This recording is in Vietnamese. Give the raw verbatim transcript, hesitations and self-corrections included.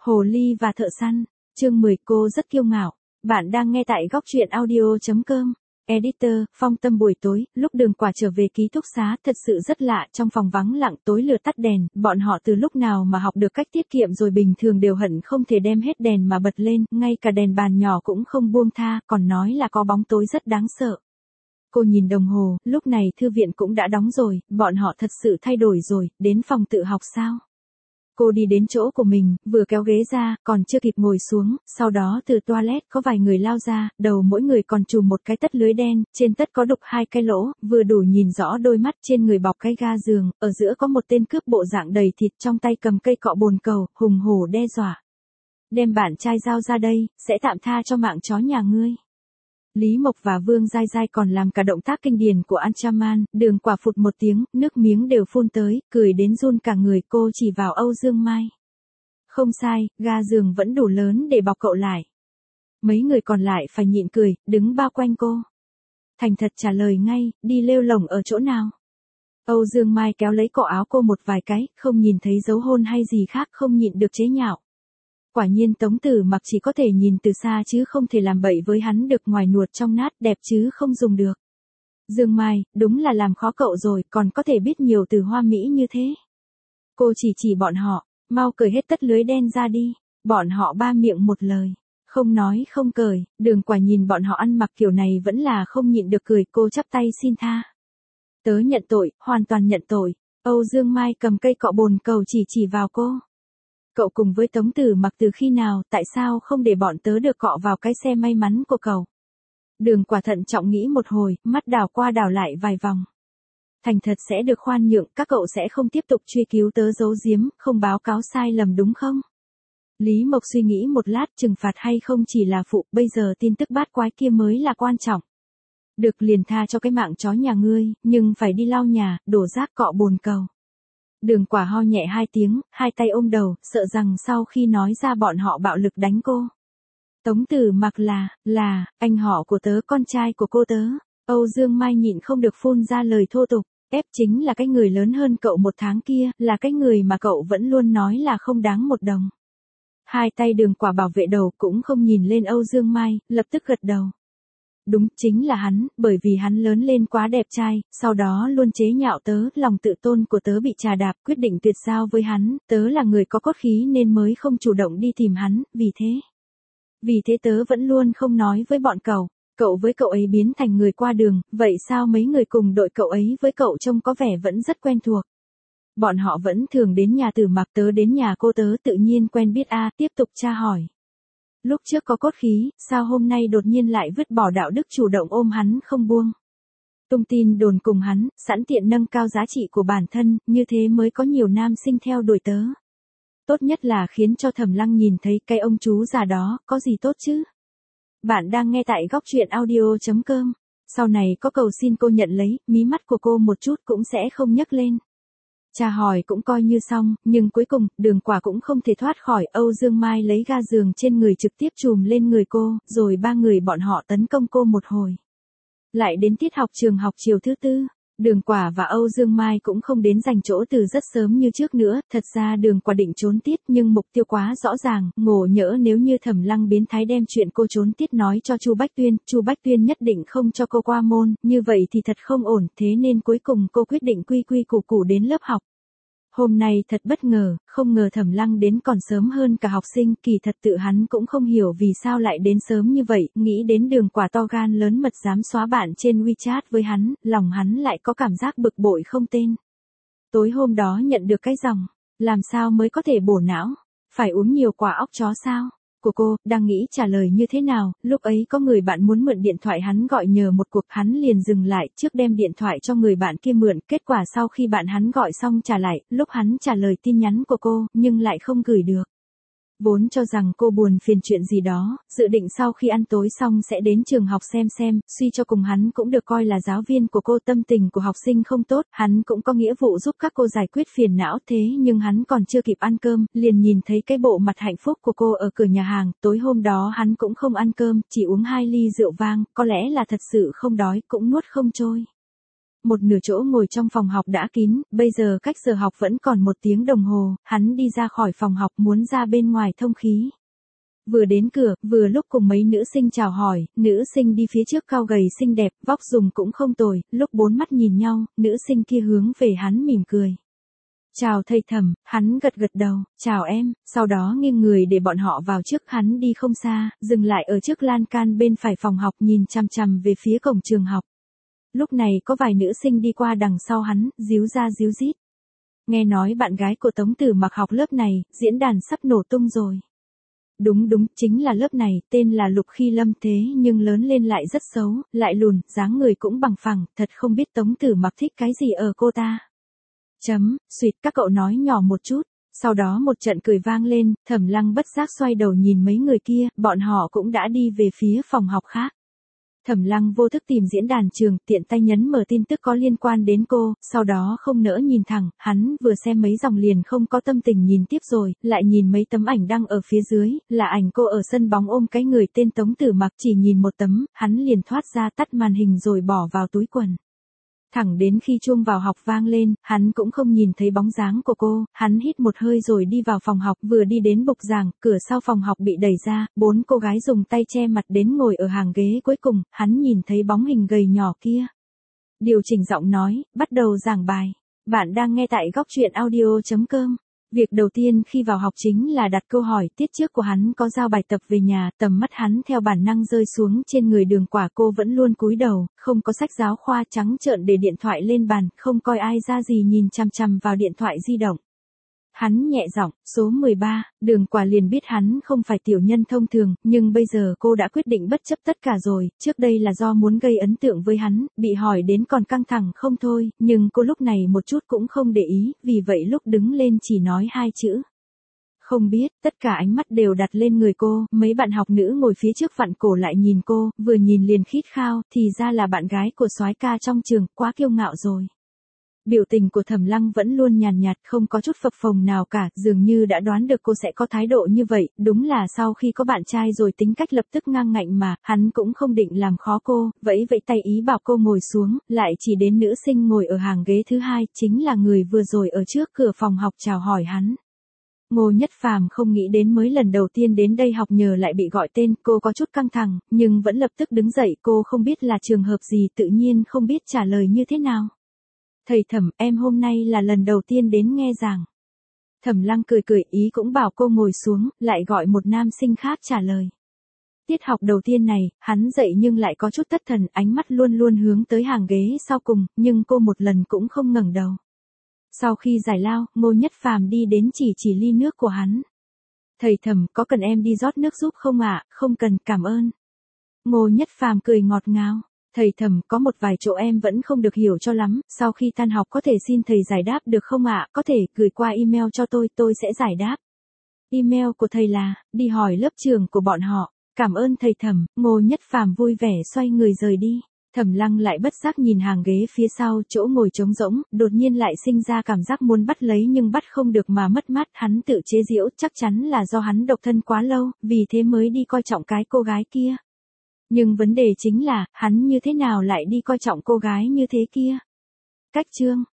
Hồ ly và thợ săn, chương mười cô rất kiêu ngạo. Bạn đang nghe tại góc truyện audio chấm com. Editor, Phong Tâm buổi tối, lúc Đường Quả trở về ký túc xá thật sự rất lạ, trong phòng vắng lặng tối lửa tắt đèn, bọn họ từ lúc nào mà học được cách tiết kiệm rồi bình thường đều hận không thể đem hết đèn mà bật lên, ngay cả đèn bàn nhỏ cũng không buông tha, còn nói là có bóng tối rất đáng sợ. Cô nhìn đồng hồ, lúc này thư viện cũng đã đóng rồi, bọn họ thật sự thay đổi rồi, đến phòng tự học sao? Cô đi đến chỗ của mình, vừa kéo ghế ra, còn chưa kịp ngồi xuống, sau đó từ toilet có vài người lao ra, đầu mỗi người còn trùm một cái tất lưới đen, trên tất có đục hai cái lỗ, vừa đủ nhìn rõ đôi mắt, trên người bọc cái ga giường, ở giữa có một tên cướp bộ dạng đầy thịt trong tay cầm cây cọ bồn cầu, hùng hổ đe dọa. Đem bạn trai giao ra đây, sẽ tạm tha cho mạng chó nhà ngươi. Lý Mộc và Vương Giai Giai còn làm cả động tác kinh điển của Anchaman, Đường Quả phụt một tiếng, nước miếng đều phun tới, cười đến run cả người, cô chỉ vào Âu Dương Mai. Không sai, ga giường vẫn đủ lớn để bọc cậu lại. Mấy người còn lại phải nhịn cười, đứng bao quanh cô. Thành thật trả lời ngay, đi lêu lổng ở chỗ nào. Âu Dương Mai kéo lấy cổ áo cô một vài cái, không nhìn thấy dấu hôn hay gì khác, không nhịn được chế nhạo. Quả nhiên Tống Tử Mặc chỉ có thể nhìn từ xa chứ không thể làm bậy với hắn được, ngoài nuột trong nát, đẹp chứ không dùng được. Dương Mai, đúng là làm khó cậu rồi, còn có thể biết nhiều từ hoa mỹ như thế. Cô chỉ chỉ bọn họ, mau cởi hết tất lưới đen ra đi. Bọn họ ba miệng một lời, không nói không cởi. Đường Quả nhìn bọn họ ăn mặc kiểu này vẫn là không nhịn được cười, cô chắp tay xin tha. Tớ nhận tội, hoàn toàn nhận tội. Âu Dương Mai cầm cây cọ bồn cầu chỉ chỉ vào cô. Cậu cùng với Tống Tử Mặc từ khi nào, tại sao không để bọn tớ được cọ vào cái xe may mắn của cậu? Đường Quả thận trọng nghĩ một hồi, mắt đảo qua đảo lại vài vòng. Thành thật sẽ được khoan nhượng, các cậu sẽ không tiếp tục truy cứu tớ giấu giếm, không báo cáo sai lầm đúng không? Lý Mộc suy nghĩ một lát, trừng phạt hay không chỉ là phụ, bây giờ tin tức bát quái kia mới là quan trọng. Được liền tha cho cái mạng chó nhà ngươi, nhưng phải đi lau nhà, đổ rác cọ bồn cầu. Đường Quả ho nhẹ hai tiếng, hai tay ôm đầu, sợ rằng sau khi nói ra bọn họ bạo lực đánh cô. Tống Tử Mặc là, là, anh họ của tớ, con trai của cô tớ. Âu Dương Mai nhịn không được phun ra lời thô tục, ép chính là cái người lớn hơn cậu một tháng kia, là cái người mà cậu vẫn luôn nói là không đáng một đồng. Hai tay Đường Quả bảo vệ đầu cũng không nhìn lên Âu Dương Mai, lập tức gật đầu. Đúng, chính là hắn, bởi vì hắn lớn lên quá đẹp trai, sau đó luôn chế nhạo tớ, lòng tự tôn của tớ bị trà đạp, quyết định tuyệt giao với hắn, tớ là người có cốt khí nên mới không chủ động đi tìm hắn, vì thế. Vì thế tớ vẫn luôn không nói với bọn cậu, cậu với cậu ấy biến thành người qua đường, vậy sao mấy người cùng đội cậu ấy với cậu trông có vẻ vẫn rất quen thuộc. Bọn họ vẫn thường đến nhà Tử Mặc, tớ đến nhà cô tớ tự nhiên quen biết a. Tiếp tục tra hỏi. Lúc trước có cốt khí, sao hôm nay đột nhiên lại vứt bỏ đạo đức chủ động ôm hắn không buông. Tung tin đồn cùng hắn, sẵn tiện nâng cao giá trị của bản thân, như thế mới có nhiều nam sinh theo đuổi tớ. Tốt nhất là khiến cho Thẩm Lăng nhìn thấy cái ông chú già đó, có gì tốt chứ. Bạn đang nghe tại góc truyện audio chấm com. Sau này có cầu xin cô nhận lấy, mí mắt của cô một chút cũng sẽ không nhấc lên. Cha hỏi cũng coi như xong, nhưng cuối cùng, Đường Quả cũng không thể thoát khỏi. Âu Dương Mai lấy ga giường trên người trực tiếp chùm lên người cô, rồi ba người bọn họ tấn công cô một hồi. Lại đến tiết học trường học chiều thứ tư, Đường Quả và Âu Dương Mai cũng không đến giành chỗ từ rất sớm như trước nữa, thật ra Đường Quả định trốn tiết nhưng mục tiêu quá rõ ràng, ngộ nhỡ nếu như Thẩm Lăng biến thái đem chuyện cô trốn tiết nói cho Chu Bách Tuyên, Chu Bách Tuyên nhất định không cho cô qua môn, như vậy thì thật không ổn, thế nên cuối cùng cô quyết định quy quy củ củ đến lớp học. Hôm nay thật bất ngờ, không ngờ Thẩm Lăng đến còn sớm hơn cả học sinh, kỳ thật tự hắn cũng không hiểu vì sao lại đến sớm như vậy, nghĩ đến Đường Quả to gan lớn mật dám xóa bạn trên WeChat với hắn, lòng hắn lại có cảm giác bực bội không tên. Tối hôm đó nhận được cái dòng, làm sao mới có thể bổ não, phải uống nhiều quả óc chó sao, của cô, đang nghĩ trả lời như thế nào, lúc ấy có người bạn muốn mượn điện thoại hắn gọi nhờ một cuộc, hắn liền dừng lại, trước đem điện thoại cho người bạn kia mượn, kết quả sau khi bạn hắn gọi xong trả lại, lúc hắn trả lời tin nhắn của cô, nhưng lại không gửi được. Vốn cho rằng cô buồn phiền chuyện gì đó, dự định sau khi ăn tối xong sẽ đến trường học xem xem, suy cho cùng hắn cũng được coi là giáo viên của cô, tâm tình của học sinh không tốt, hắn cũng có nghĩa vụ giúp các cô giải quyết phiền não, thế nhưng hắn còn chưa kịp ăn cơm, liền nhìn thấy cái bộ mặt hạnh phúc của cô ở cửa nhà hàng, tối hôm đó hắn cũng không ăn cơm, chỉ uống hai ly rượu vang, có lẽ là thật sự không đói, cũng nuốt không trôi. Một nửa chỗ ngồi trong phòng học đã kín, bây giờ cách giờ học vẫn còn một tiếng đồng hồ, hắn đi ra khỏi phòng học muốn ra bên ngoài thông khí. Vừa đến cửa, vừa lúc cùng mấy nữ sinh chào hỏi, nữ sinh đi phía trước cao gầy xinh đẹp, vóc dùng cũng không tồi, lúc bốn mắt nhìn nhau, nữ sinh kia hướng về hắn mỉm cười. Chào thầy Thẩm, hắn gật gật đầu, chào em, sau đó nghiêng người để bọn họ vào trước, hắn đi không xa, dừng lại ở trước lan can bên phải phòng học nhìn chằm chằm về phía cổng trường học. Lúc này có vài nữ sinh đi qua đằng sau hắn, díu ra díu dít. Nghe nói bạn gái của Tống Tử Mặc học lớp này, diễn đàn sắp nổ tung rồi. Đúng đúng, chính là lớp này, tên là Lục Khi Lâm, thế nhưng lớn lên lại rất xấu, lại lùn, dáng người cũng bằng phẳng, thật không biết Tống Tử Mặc thích cái gì ở cô ta. Chấm, suýt, các cậu nói nhỏ một chút. Sau đó một trận cười vang lên, Thẩm Lăng bất giác xoay đầu nhìn mấy người kia, bọn họ cũng đã đi về phía phòng học khác. Thẩm Lăng vô thức tìm diễn đàn trường, tiện tay nhấn mở tin tức có liên quan đến cô, sau đó không nỡ nhìn thẳng, hắn vừa xem mấy dòng liền không có tâm tình nhìn tiếp rồi, lại nhìn mấy tấm ảnh đăng ở phía dưới, là ảnh cô ở sân bóng ôm cái người tên Tống Tử Mặc, chỉ nhìn một tấm, hắn liền thoát ra tắt màn hình rồi bỏ vào túi quần. Thẳng đến khi chuông vào học vang lên, hắn cũng không nhìn thấy bóng dáng của cô, hắn hít một hơi rồi đi vào phòng học, vừa đi đến bục giảng, cửa sau phòng học bị đẩy ra, bốn cô gái dùng tay che mặt đến ngồi ở hàng ghế cuối cùng, hắn nhìn thấy bóng hình gầy nhỏ kia. Điều chỉnh giọng nói, bắt đầu giảng bài. Bạn đang nghe tại góc truyện audio chấm com. Việc đầu tiên khi vào học chính là đặt câu hỏi, tiết trước của hắn có giao bài tập về nhà, tầm mắt hắn theo bản năng rơi xuống trên người Đường Quả, cô vẫn luôn cúi đầu, không có sách giáo khoa, trắng trợn để điện thoại lên bàn, không coi ai ra gì, nhìn chằm chằm vào điện thoại di động. Hắn nhẹ giọng, số mười ba, Đường Quả liền biết hắn không phải tiểu nhân thông thường, nhưng bây giờ cô đã quyết định bất chấp tất cả rồi, trước đây là do muốn gây ấn tượng với hắn, bị hỏi đến còn căng thẳng không thôi, nhưng cô lúc này một chút cũng không để ý, vì vậy lúc đứng lên chỉ nói hai chữ. Không biết, tất cả ánh mắt đều đặt lên người cô, mấy bạn học nữ ngồi phía trước vặn cổ lại nhìn cô, vừa nhìn liền khít khao, thì ra là bạn gái của soái ca trong trường, quá kiêu ngạo rồi. Biểu tình của Thẩm Lăng vẫn luôn nhàn nhạt, không có chút phập phồng nào cả, dường như đã đoán được cô sẽ có thái độ như vậy, đúng là sau khi có bạn trai rồi tính cách lập tức ngang ngạnh mà, hắn cũng không định làm khó cô, vẫy vẫy tay ý bảo cô ngồi xuống, lại chỉ đến nữ sinh ngồi ở hàng ghế thứ hai, chính là người vừa rồi ở trước cửa phòng học chào hỏi hắn. Ngô Nhất Phàm không nghĩ đến mới lần đầu tiên đến đây học nhờ lại bị gọi tên, cô có chút căng thẳng, nhưng vẫn lập tức đứng dậy, cô không biết là trường hợp gì, tự nhiên không biết trả lời như thế nào. Thầy Thẩm, em hôm nay là lần đầu tiên đến nghe giảng. Thẩm Lăng cười cười, ý cũng bảo cô ngồi xuống, lại gọi một nam sinh khác trả lời. Tiết học đầu tiên này, hắn dậy nhưng lại có chút thất thần, ánh mắt luôn luôn hướng tới hàng ghế sau cùng, nhưng cô một lần cũng không ngẩng đầu. Sau khi giải lao, Ngô Nhất Phàm đi đến chỉ chỉ ly nước của hắn. Thầy Thẩm, có cần em đi rót nước giúp không ạ? À? Không cần, cảm ơn. Ngô Nhất Phàm cười ngọt ngào. Thầy Thẩm, có một vài chỗ em vẫn không được hiểu cho lắm, sau khi tan học có thể xin thầy giải đáp được không ạ? À? Có thể gửi qua email cho tôi, tôi sẽ giải đáp. Email của thầy là, đi hỏi lớp trường của bọn họ. Cảm ơn thầy Thẩm. Ngô Nhất Phàm vui vẻ xoay người rời đi. Thẩm Lăng lại bất giác nhìn hàng ghế phía sau, chỗ ngồi trống rỗng, đột nhiên lại sinh ra cảm giác muốn bắt lấy nhưng bắt không được mà mất mát, hắn tự chế giễu, chắc chắn là do hắn độc thân quá lâu, vì thế mới đi coi trọng cái cô gái kia. Nhưng vấn đề chính là, hắn như thế nào lại đi coi trọng cô gái như thế kia? Cách chương